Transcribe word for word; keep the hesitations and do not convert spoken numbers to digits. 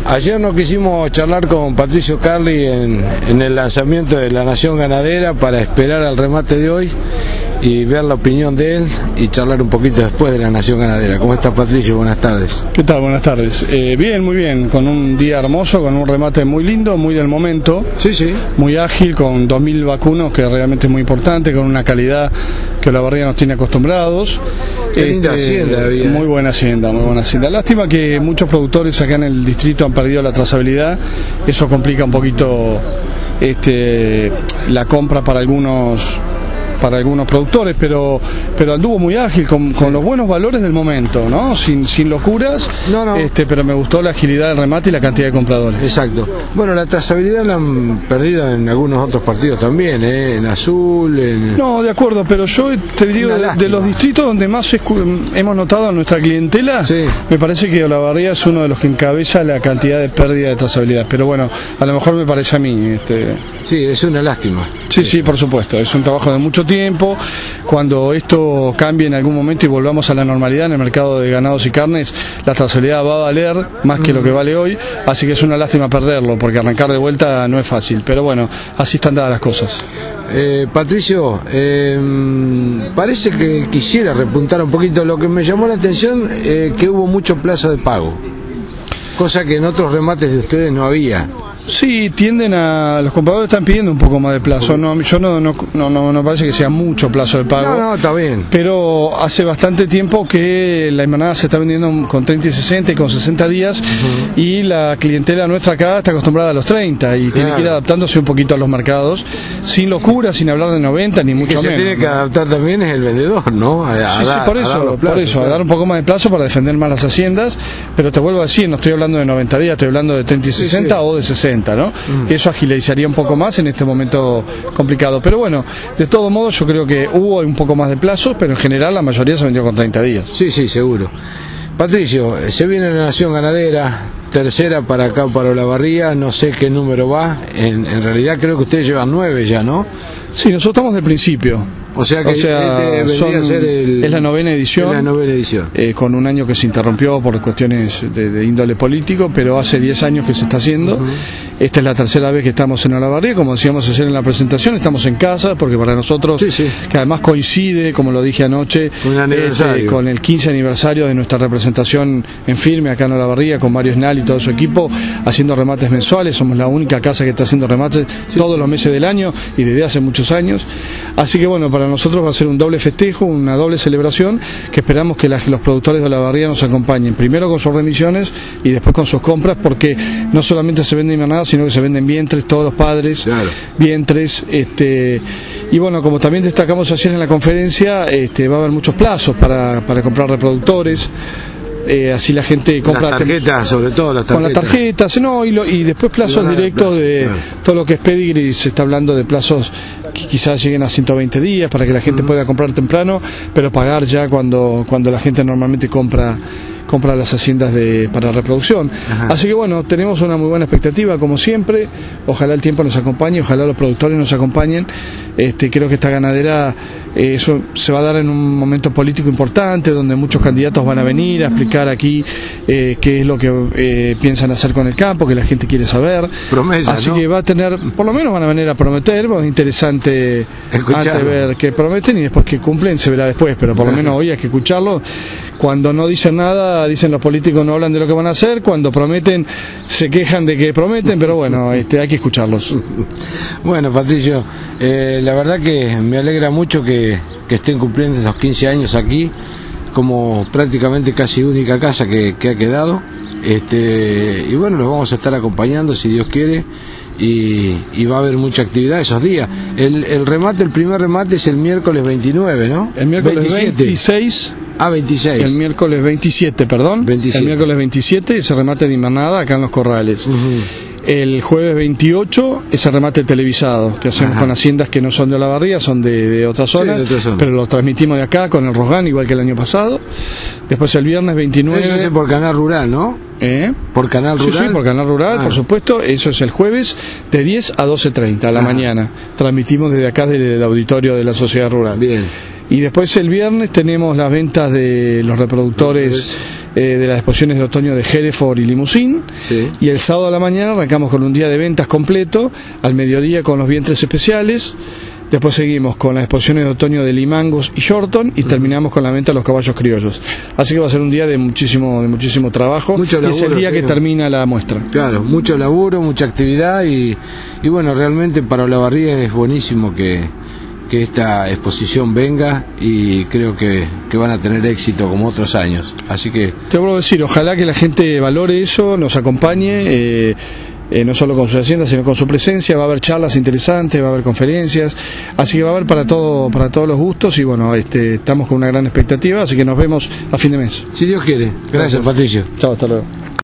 ayer no quisimos charlar con Patricio Carli en, en el lanzamiento de La Nación Ganadera para esperar al remate de hoy y ver la opinión de él y charlar un poquito después de La Nación Ganadera. ¿Cómo estás, Patricio? Buenas tardes. ¿Qué tal? Buenas tardes. Eh, bien, muy bien, con un día hermoso, con un remate muy lindo, muy del momento. Sí, sí. Muy ágil, con dos mil vacunos, que realmente es muy importante, con una calidad que Olavarría nos tiene acostumbrados. Qué este, linda hacienda había. Muy buena hacienda, muy buena hacienda. Lástima que muchos productores acá en el distrito han perdido la trazabilidad. Eso complica un poquito este, la compra para algunos para algunos productores, pero pero anduvo muy ágil, con, con los buenos valores del momento, ¿no? Sin, sin locuras, no, no. Este, pero me gustó la agilidad del remate y la cantidad de compradores. Exacto. Bueno, la trazabilidad la han perdido en algunos otros partidos también, ¿eh? En Azul, en... No, de acuerdo, pero yo te digo, de, de los distritos donde más hemos notado a nuestra clientela, sí. Me parece que Olavarría es uno de los que encabeza la cantidad de pérdida de trazabilidad, pero bueno, a lo mejor me parece a mí. Este... Sí, es una lástima. Sí, sí, por supuesto, es un trabajo de mucho tiempo. Cuando esto cambie en algún momento y volvamos a la normalidad en el mercado de ganados y carnes, la trazabilidad va a valer más que lo que vale hoy, así que es una lástima perderlo, porque arrancar de vuelta no es fácil, pero bueno, así están dadas las cosas. Eh, Patricio, eh, parece que quisiera repuntar un poquito. Lo que me llamó la atención eh, que hubo mucho plazo de pago, cosa que en otros remates de ustedes no había. Sí, tienden a... Los compradores están pidiendo un poco más de plazo. No, yo no no, no, no, no parece que sea mucho plazo de pago. No, no, está bien. Pero hace bastante tiempo que la invernada se está vendiendo con treinta y sesenta y con sesenta días, uh-huh. Y la clientela nuestra acá está acostumbrada a los treinta y claro. Tiene que ir adaptándose un poquito a los mercados, sin locura, sin hablar de noventa, ni mucho menos. Que se tiene que adaptar también es el vendedor, ¿no? A, a sí, dar, sí, por eso, a dar por eso, claro. A dar un poco más de plazo para defender más las haciendas, pero te vuelvo a decir, no estoy hablando de noventa días, estoy hablando de treinta y sesenta, sí, sí. O de sesenta. ¿no? Mm. Eso agilizaría un poco más en este momento complicado, pero bueno, de todo modo yo creo que hubo un poco más de plazo, pero en general la mayoría se vendió con treinta días. Sí, sí, seguro. Patricio, se viene La Nación Ganadera, tercera para acá, para Olavarría, no sé qué número va, en, en realidad creo que ustedes llevan nueve ya, ¿no? Sí, nosotros estamos del principio. O sea que o sea, este son, a ser el, es la novena edición, es la novena edición. Eh, con un año que se interrumpió por cuestiones de, de índole político, pero hace diez años que se está haciendo. Uh-huh. Esta es la tercera vez que estamos en Olavarría, como decíamos ayer en la presentación, estamos en casa, porque para nosotros, sí, sí. Que además coincide, como lo dije anoche, este, con el quince aniversario de nuestra representación en firme acá en Olavarría, con Mario Snal y todo su equipo, haciendo remates mensuales. Somos la única casa que está haciendo remates sí. Todos los meses del año y desde hace muchos años. Así que bueno, para nosotros va a ser un doble festejo, una doble celebración, que esperamos que la, los productores de Olavarría nos acompañen, primero con sus remisiones y después con sus compras, porque no solamente se venden invernadas, sino que se venden vientres, todos los padres, claro. Vientres, este, y bueno, como también destacamos ayer en la conferencia, este, va a haber muchos plazos para, para comprar reproductores. Eh, así la gente compra las tarjetas, sobre todo las tarjetas. Con las tarjetas, no, y, lo, y después plazos no, directos no, de claro. Todo lo que es pedigree, se está hablando de plazos que quizás lleguen a ciento veinte días para que la gente uh-huh. pueda comprar temprano, pero pagar ya cuando, cuando la gente normalmente compra compra las haciendas de para reproducción. Ajá. Así que bueno, tenemos una muy buena expectativa como siempre, ojalá el tiempo nos acompañe, ojalá los productores nos acompañen. Este, creo que esta ganadera eh, eso se va a dar en un momento político importante, donde muchos candidatos van a venir a explicar aquí eh, qué es lo que eh, piensan hacer con el campo, que la gente quiere saber. Promesa, así ¿no? Que va a tener, por lo menos van a venir a prometer, es interesante escucharlo. Antes ver qué prometen y después que cumplen se verá después, pero por lo menos hoy hay que escucharlo. Cuando no dicen nada, dicen los políticos no hablan de lo que van a hacer, cuando prometen se quejan de que prometen, pero bueno, este, hay que escucharlos. Bueno, Patricio, eh, la verdad que me alegra mucho que, que estén cumpliendo esos quince años aquí, como prácticamente casi única casa que, que ha quedado, este, y bueno, los vamos a estar acompañando si Dios quiere. Y, y va a haber mucha actividad esos días. El, el remate, el primer remate es el miércoles veintinueve, ¿no? El miércoles veintisiete. veintiséis. Ah, veintiséis. El miércoles veintisiete, perdón. veintisiete. El miércoles veintisiete ese remate de invernada acá en Los Corrales. Uh-huh. El jueves veintiocho ese remate televisado que hacemos Ajá. con haciendas que no son de Olavarría, son de, de otra zona, sí, de otra zona, pero lo transmitimos de acá con el Rosgan, igual que el año pasado. Después el viernes veintinueve. Eso es por Canal Rural, ¿no? ¿Eh? Por Canal Rural. Sí, sí, por Canal Rural, ah. por supuesto. Eso es el jueves de diez a doce treinta a la ah. mañana. Transmitimos desde acá, desde el auditorio de la Sociedad Rural. Bien. Y después el viernes tenemos las ventas de los reproductores eh, de las exposiciones de otoño de Hereford y Limousin, sí. Y el sábado a la mañana arrancamos con un día de ventas completo, al mediodía con los vientres especiales. Después seguimos con las exposiciones de otoño de Limangos y Shorton y terminamos con la venta de los caballos criollos. Así que va a ser un día de muchísimo de muchísimo trabajo. Mucho laburo, y es el día que pero... termina la muestra. Claro, mucho laburo, mucha actividad y, y bueno, realmente para Olavarría es buenísimo que, que esta exposición venga y creo que, que van a tener éxito como otros años. Así que... Te vuelvo a decir, ojalá que la gente valore eso, nos acompañe. Eh, Eh, no solo con su hacienda sino con su presencia. Va a haber charlas interesantes, va a haber conferencias, así que va a haber para todo, para todos los gustos y bueno, este, estamos con una gran expectativa, así que nos vemos a fin de mes. Si Dios quiere. Gracias, Gracias. Patricio. Chao, hasta luego.